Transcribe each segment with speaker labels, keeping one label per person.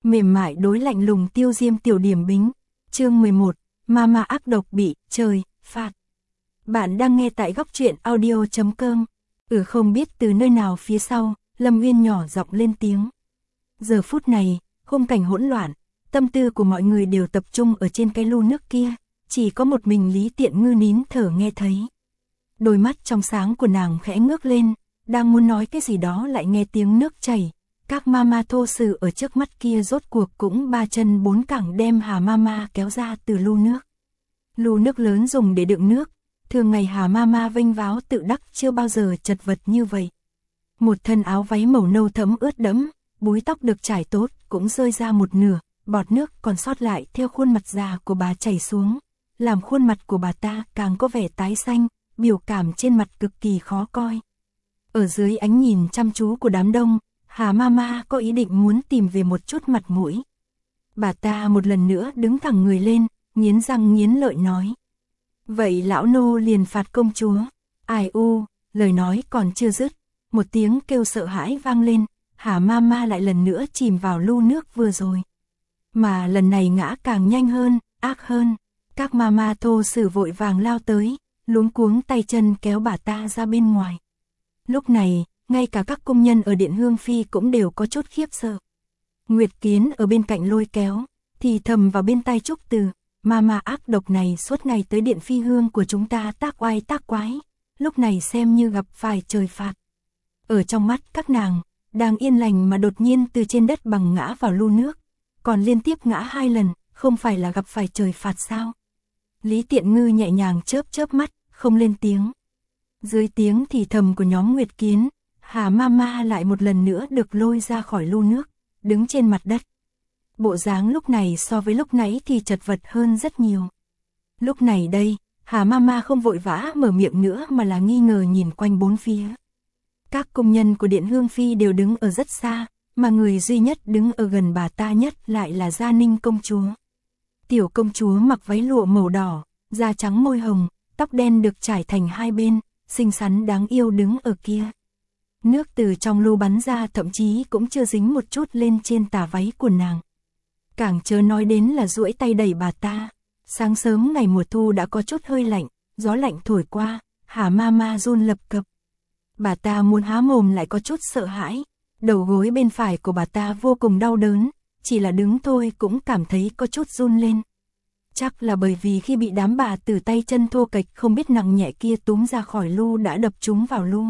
Speaker 1: mềm mại đối lạnh lùng tiêu diêm tiểu điểm bính. Chương 11, Mama ác độc bị trời phạt. Bạn đang nghe tại góc truyện audio.com. Không biết từ nơi nào phía sau, Lâm Uyên nhỏ giọng lên tiếng. Giờ phút này, khung cảnh hỗn loạn, tâm tư của mọi người đều tập trung ở trên cái lu nước kia, chỉ có một mình Lý Tiện Ngư nín thở nghe thấy. Đôi mắt trong sáng của nàng khẽ ngước lên, đang muốn nói cái gì đó lại nghe tiếng nước chảy. Các mama thô sử ở trước mắt kia rốt cuộc cũng ba chân bốn cẳng đem Hà Mama kéo ra từ lu nước. Lu nước lớn dùng để đựng nước, thường ngày Hà Mama vênh váo tự đắc chưa bao giờ chật vật như vậy. Một thân áo váy màu nâu thẫm ướt đẫm, búi tóc được trải tốt cũng rơi ra một nửa, bọt nước còn sót lại theo khuôn mặt già của bà chảy xuống, làm khuôn mặt của bà ta càng có vẻ tái xanh, biểu cảm trên mặt cực kỳ khó coi. Ở dưới ánh nhìn chăm chú của đám đông, Hà Mama có ý định muốn tìm về một chút mặt mũi. Bà ta một lần nữa đứng thẳng người lên, nghiến răng nghiến lợi nói. Vậy lão nô liền phạt công chúa. Ai u, lời nói còn chưa dứt, một tiếng kêu sợ hãi vang lên, Hà Mama lại lần nữa chìm vào lu nước vừa rồi. Mà lần này ngã càng nhanh hơn, ác hơn. Các mama thô sử vội vàng lao tới, luống cuống tay chân kéo bà ta ra bên ngoài. Lúc này, ngay cả các công nhân ở Điện Hương Phi cũng đều có chút khiếp sợ. Nguyệt Kiến ở bên cạnh lôi kéo, thì thầm vào bên tai Trúc Từ, mama ác độc này suốt ngày tới Điện Phi Hương của chúng ta tác oai tác quái, lúc này xem như gặp phải trời phạt. Ở trong mắt các nàng, đang yên lành mà đột nhiên từ trên đất bằng ngã vào lu nước, còn liên tiếp ngã 2 lần, không phải là gặp phải trời phạt sao? Lý Tiện Ngư nhẹ nhàng chớp chớp mắt, không lên tiếng. Dưới tiếng thì thầm của nhóm Nguyệt Kiến, Hà Mama lại một lần nữa được lôi ra khỏi lu nước, đứng trên mặt đất. Bộ dáng lúc này so với lúc nãy thì chật vật hơn rất nhiều. Lúc này đây, Hà Mama không vội vã mở miệng nữa mà là nghi ngờ nhìn quanh bốn phía. Các công nhân của Điện Hương Phi đều đứng ở rất xa, mà người duy nhất đứng ở gần bà ta nhất lại là Gia Ninh công chúa. Tiểu công chúa mặc váy lụa màu đỏ, da trắng môi hồng, tóc đen được trải thành hai bên, xinh xắn đáng yêu đứng ở kia. Nước từ trong lu bắn ra thậm chí cũng chưa dính một chút lên trên tà váy của nàng. Càng chớ nói đến là duỗi tay đẩy bà ta. Sáng sớm ngày mùa thu đã có chút hơi lạnh, gió lạnh thổi qua, Hà Mama run lập cập. Bà ta muốn há mồm lại có chút sợ hãi, đầu gối bên phải của bà ta vô cùng đau đớn, chỉ là đứng thôi cũng cảm thấy có chút run lên. Chắc là bởi vì khi bị đám bà tử tay chân thô kệch không biết nặng nhẹ kia túm ra khỏi lu đã đập chúng vào lu.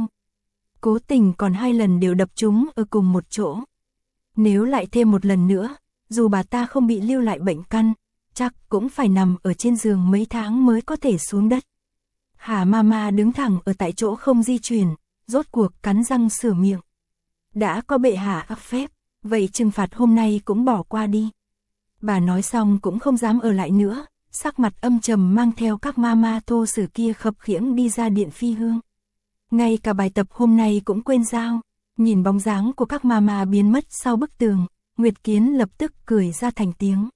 Speaker 1: Cố tình còn 2 lần đều đập chúng ở cùng một chỗ. Nếu lại thêm một lần nữa, dù bà ta không bị lưu lại bệnh căn, chắc cũng phải nằm ở trên giường mấy tháng mới có thể xuống đất. Hà Mama đứng thẳng ở tại chỗ không di chuyển, rốt cuộc cắn răng sửa miệng. Đã có bệ hạ áp phép, vậy trừng phạt hôm nay cũng bỏ qua đi. Bà nói xong cũng không dám ở lại nữa, sắc mặt âm trầm mang theo các mama thô sử kia khập khiễng đi ra Điện Phi Hương. Ngay cả bài tập hôm nay cũng quên giao, nhìn bóng dáng của các mama biến mất sau bức tường, Nguyệt Kiến lập tức cười ra thành tiếng.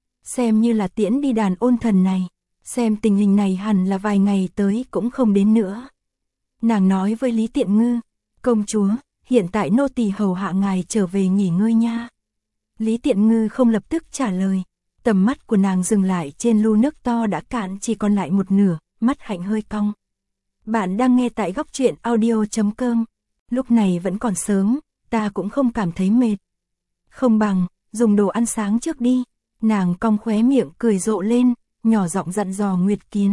Speaker 1: Xem như là tiễn đi đàn ôn thần này, xem tình hình này hẳn là vài ngày tới cũng không đến nữa. Nàng nói với Lý Tiện Ngư, công chúa, hiện tại nô tỳ hầu hạ ngài trở về nghỉ ngơi nha. Lý Tiện Ngư không lập tức trả lời, tầm mắt của nàng dừng lại trên lu nước to đã cạn chỉ còn lại một nửa, mắt hạnh hơi cong. Bạn đang nghe tại góc truyện audio.com. Lúc này vẫn còn sớm, ta cũng không cảm thấy mệt. Không bằng, dùng đồ ăn sáng trước đi. Nàng cong khóe miệng cười rộ lên, nhỏ giọng dặn dò Nguyệt Kiến.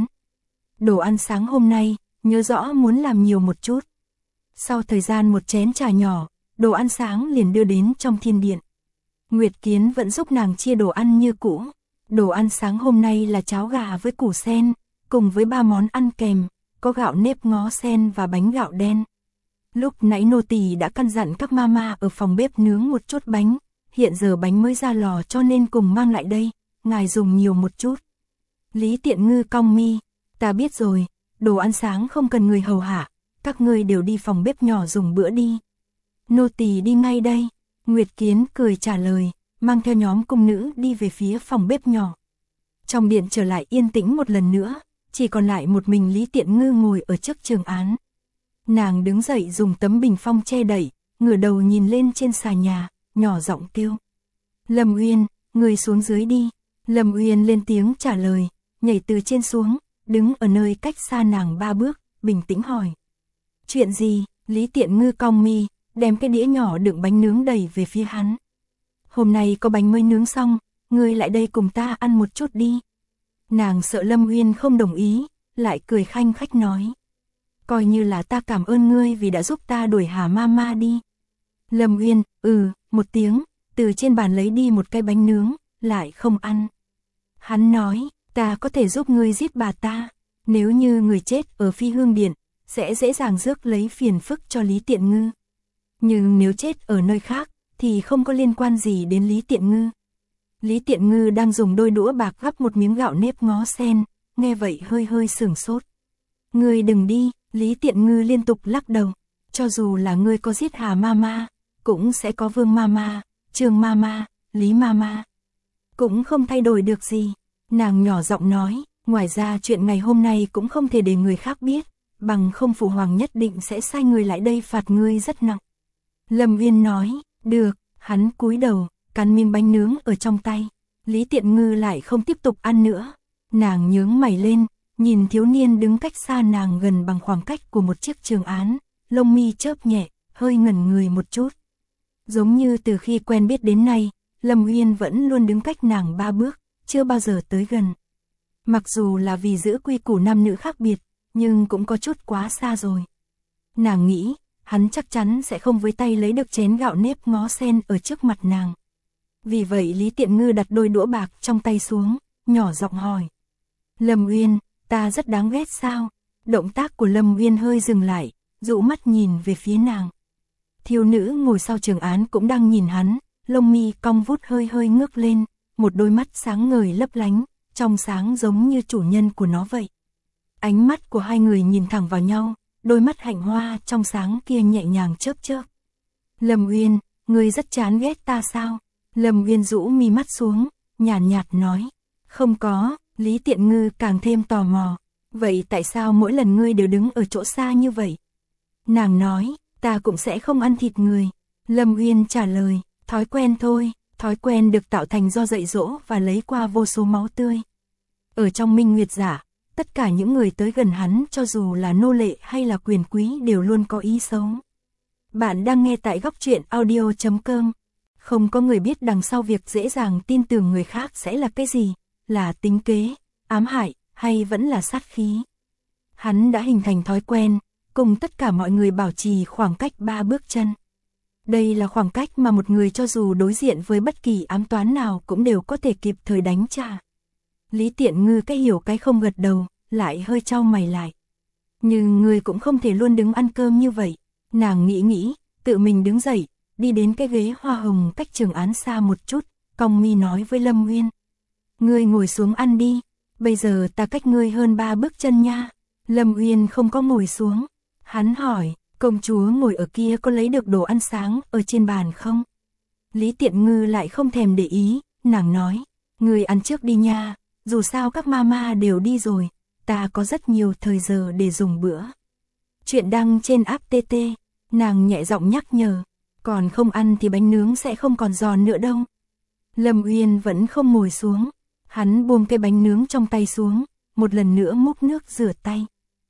Speaker 1: Đồ ăn sáng hôm nay, nhớ rõ muốn làm nhiều một chút. Sau thời gian một chén trà nhỏ, đồ ăn sáng liền đưa đến trong thiên điện. Nguyệt Kiến vẫn giúp nàng chia đồ ăn như cũ. Đồ ăn sáng hôm nay là cháo gà với củ sen, cùng với 3 món ăn kèm, có gạo nếp ngó sen và bánh gạo đen. Lúc nãy nô tỳ đã căn dặn các mama ở phòng bếp nướng một chút bánh, hiện giờ bánh mới ra lò cho nên cùng mang lại đây, ngài dùng nhiều một chút. Lý Tiện Ngư cong mi, ta biết rồi, đồ ăn sáng không cần người hầu hạ, các ngươi đều đi phòng bếp nhỏ dùng bữa đi. Nô tỳ đi ngay đây. Nguyệt Kiến cười trả lời, mang theo nhóm cung nữ đi về phía phòng bếp nhỏ. Trong điện trở lại yên tĩnh một lần nữa, chỉ còn lại một mình Lý Tiện Ngư ngồi ở trước trường án. Nàng đứng dậy dùng tấm bình phong che đậy, ngửa đầu nhìn lên trên xà nhà, nhỏ giọng kêu. Lâm Uyên, người xuống dưới đi. Lâm Uyên lên tiếng trả lời, nhảy từ trên xuống, đứng ở nơi cách xa nàng 3 bước, bình tĩnh hỏi. Chuyện gì? Lý Tiện Ngư cong mi, đem cái đĩa nhỏ đựng bánh nướng đẩy về phía hắn. Hôm nay có bánh mới nướng xong, ngươi lại đây cùng ta ăn một chút đi. Nàng sợ Lâm Uyên không đồng ý, lại cười khanh khách nói. Coi như là ta cảm ơn ngươi vì đã giúp ta đuổi Hà Mama đi. Lâm Uyên, một tiếng, từ trên bàn lấy đi một cái bánh nướng, lại không ăn. Hắn nói, ta có thể giúp ngươi giết bà ta, nếu như người chết ở Phi Hương Điện, sẽ dễ dàng rước lấy phiền phức cho Lý Tiện Ngư. Nhưng nếu chết ở nơi khác, thì không có liên quan gì đến Lý Tiện Ngư. Lý Tiện Ngư đang dùng đôi đũa bạc gắp một miếng gạo nếp ngó sen, nghe vậy hơi hơi sửng sốt. Ngươi đừng đi, Lý Tiện Ngư liên tục lắc đầu, cho dù là ngươi có giết Hà Mama, cũng sẽ có Vương Mama, Trương Mama, Lý Mama. Cũng không thay đổi được gì. Nàng nhỏ giọng nói, ngoài ra chuyện ngày hôm nay cũng không thể để người khác biết, bằng không Phụ Hoàng nhất định sẽ sai người lại đây phạt ngươi rất nặng. Lâm Uyên nói, được, hắn cúi đầu, cắn miếng bánh nướng ở trong tay. Lý Tiện Ngư lại không tiếp tục ăn nữa. Nàng nhướng mày lên, nhìn thiếu niên đứng cách xa nàng gần bằng khoảng cách của một chiếc trường án, lông mi chớp nhẹ, hơi ngẩn người một chút. Giống như từ khi quen biết đến nay, Lâm Uyên vẫn luôn đứng cách nàng 3 bước, chưa bao giờ tới gần. Mặc dù là vì giữ quy củ nam nữ khác biệt, nhưng cũng có chút quá xa rồi. Nàng nghĩ, hắn chắc chắn sẽ không với tay lấy được chén gạo nếp ngó sen ở trước mặt nàng. Vì vậy Lý Tiện Ngư đặt đôi đũa bạc trong tay xuống, nhỏ giọng hỏi. Lâm Uyên, ta rất đáng ghét sao? Động tác của Lâm Uyên hơi dừng lại, dụ mắt nhìn về phía nàng. Thiếu nữ ngồi sau trường án cũng đang nhìn hắn, lông mi cong vút hơi hơi ngước lên, một đôi mắt sáng ngời lấp lánh, trong sáng giống như chủ nhân của nó vậy. Ánh mắt của hai người nhìn thẳng vào nhau, đôi mắt hạnh hoa trong sáng kia nhẹ nhàng chớp chớp. Lâm Uyên, ngươi rất chán ghét ta sao? Lâm Uyên rũ mi mắt xuống, nhàn nhạt nói. Không có, Lý Tiện Ngư càng thêm tò mò. Vậy tại sao mỗi lần ngươi đều đứng ở chỗ xa như vậy? Nàng nói, ta cũng sẽ không ăn thịt người. Lâm Uyên trả lời, thói quen thôi, thói quen được tạo thành do dạy dỗ và lấy qua vô số máu tươi. Ở trong Minh Nguyệt Giả, tất cả những người tới gần hắn cho dù là nô lệ hay là quyền quý đều luôn có ý xấu. Bạn đang nghe tại góc truyện audio.com. Không có người biết đằng sau việc dễ dàng tin tưởng người khác sẽ là cái gì, là tính kế, ám hại, hay vẫn là sát khí. Hắn đã hình thành thói quen, cùng tất cả mọi người bảo trì khoảng cách 3 bước chân. Đây là khoảng cách mà một người cho dù đối diện với bất kỳ ám toán nào cũng đều có thể kịp thời đánh trả. Lý Tiện Ngư cái hiểu cái không gật đầu, lại hơi chau mày lại. Nhưng người cũng không thể luôn đứng ăn cơm như vậy. Nàng nghĩ, tự mình đứng dậy, đi đến cái ghế hoa hồng cách trường án xa một chút, cong mi nói với Lâm Uyên. Ngươi ngồi xuống ăn đi, bây giờ ta cách ngươi hơn 3 bước chân nha. Lâm Uyên không có ngồi xuống. Hắn hỏi, công chúa ngồi ở kia có lấy được đồ ăn sáng ở trên bàn không? Lý Tiện Ngư lại không thèm để ý, nàng nói, ngươi ăn trước đi nha, dù sao các mama đều đi rồi, ta có rất nhiều thời giờ để dùng bữa. Chuyện đăng trên app TT, nàng nhẹ giọng nhắc nhở, còn không ăn thì bánh nướng sẽ không còn giòn nữa đâu. Lâm Uyên vẫn không ngồi xuống, hắn buông cái bánh nướng trong tay xuống, một lần nữa múc nước rửa tay.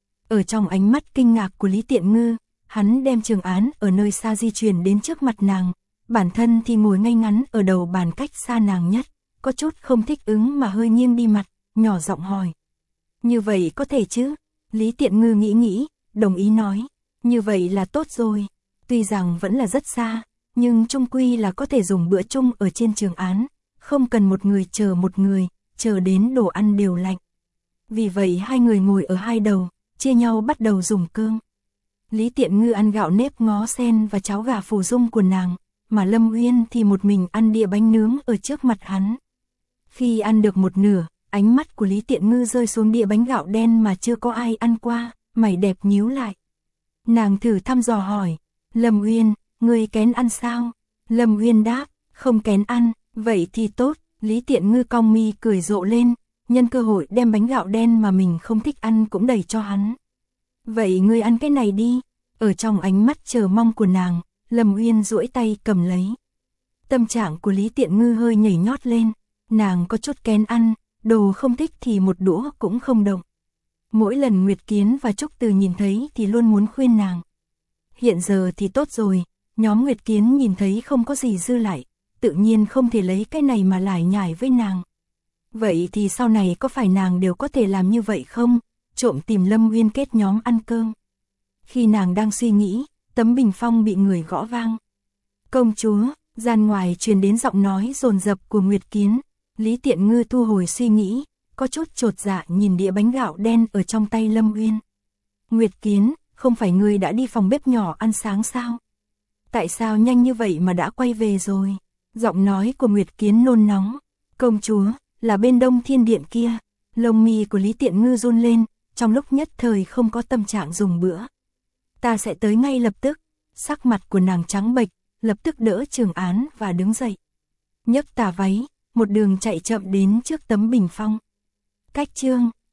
Speaker 1: Ở trong ánh mắt kinh ngạc của Lý Tiện Ngư, hắn đem trường án ở nơi xa di chuyển đến trước mặt nàng, bản thân thì ngồi ngay ngắn ở đầu bàn cách xa nàng nhất, có chút không thích ứng mà hơi nghiêng đi mặt, nhỏ giọng hỏi. Như vậy có thể chứ? Lý Tiện Ngư nghĩ, đồng ý nói, như vậy là tốt rồi, tuy rằng vẫn là rất xa, nhưng chung quy là có thể dùng bữa chung ở trên trường án, không cần một người, chờ đến đồ ăn đều lạnh. Vì vậy hai người ngồi ở hai đầu, chia nhau bắt đầu dùng cơm. Lý Tiện Ngư ăn gạo nếp ngó sen và cháo gà phù dung của nàng, mà Lâm Uyên thì một mình ăn đĩa bánh nướng ở trước mặt hắn. Khi ăn được một nửa, ánh mắt của Lý Tiện Ngư rơi xuống đĩa bánh gạo đen mà chưa có ai ăn qua, mày đẹp nhíu lại. Nàng thử thăm dò hỏi, Lâm Uyên, ngươi kén ăn sao? Lâm Uyên đáp, không kén ăn, vậy thì tốt. Lý Tiện Ngư cong mi cười rộ lên, nhân cơ hội đem bánh gạo đen mà mình không thích ăn cũng đẩy cho hắn. Vậy ngươi ăn cái này đi. Ở trong ánh mắt chờ mong của nàng, Lâm Uyên duỗi tay cầm lấy. Tâm trạng của Lý Tiện Ngư hơi nhảy nhót lên, nàng có chút kén ăn, đồ không thích thì một đũa cũng không động. Mỗi lần Nguyệt Kiến và Trúc Từ nhìn thấy thì luôn muốn khuyên nàng. Hiện giờ thì tốt rồi, nhóm Nguyệt Kiến nhìn thấy không có gì dư lại, tự nhiên không thể lấy cái này mà lải nhải với nàng. Vậy thì sau này có phải nàng đều có thể làm như vậy không? Trộm tìm Lâm Uyên kết nhóm ăn cơm. Khi nàng đang suy nghĩ, tấm bình phong bị người gõ vang. Công chúa, gian ngoài truyền đến giọng nói dồn dập của Nguyệt Kiến. Lý Tiện Ngư thu hồi suy nghĩ, có chút chột dạ nhìn đĩa bánh gạo đen ở trong tay Lâm Uyên. Nguyệt Kiến, không phải ngươi đã đi phòng bếp nhỏ ăn sáng sao? Tại sao nhanh như vậy mà đã quay về rồi? Giọng nói của Nguyệt Kiến nôn nóng. Công chúa, là bên Đông Thiên Điện kia. Lông mi của Lý Tiện Ngư run lên, trong lúc nhất thời không có tâm trạng dùng bữa. Ta sẽ tới ngay lập tức. Sắc mặt của nàng trắng bệch, lập tức đỡ Trường Án và đứng dậy. Nhấc tà váy, một đường chạy chậm đến trước tấm bình phong. Cách chương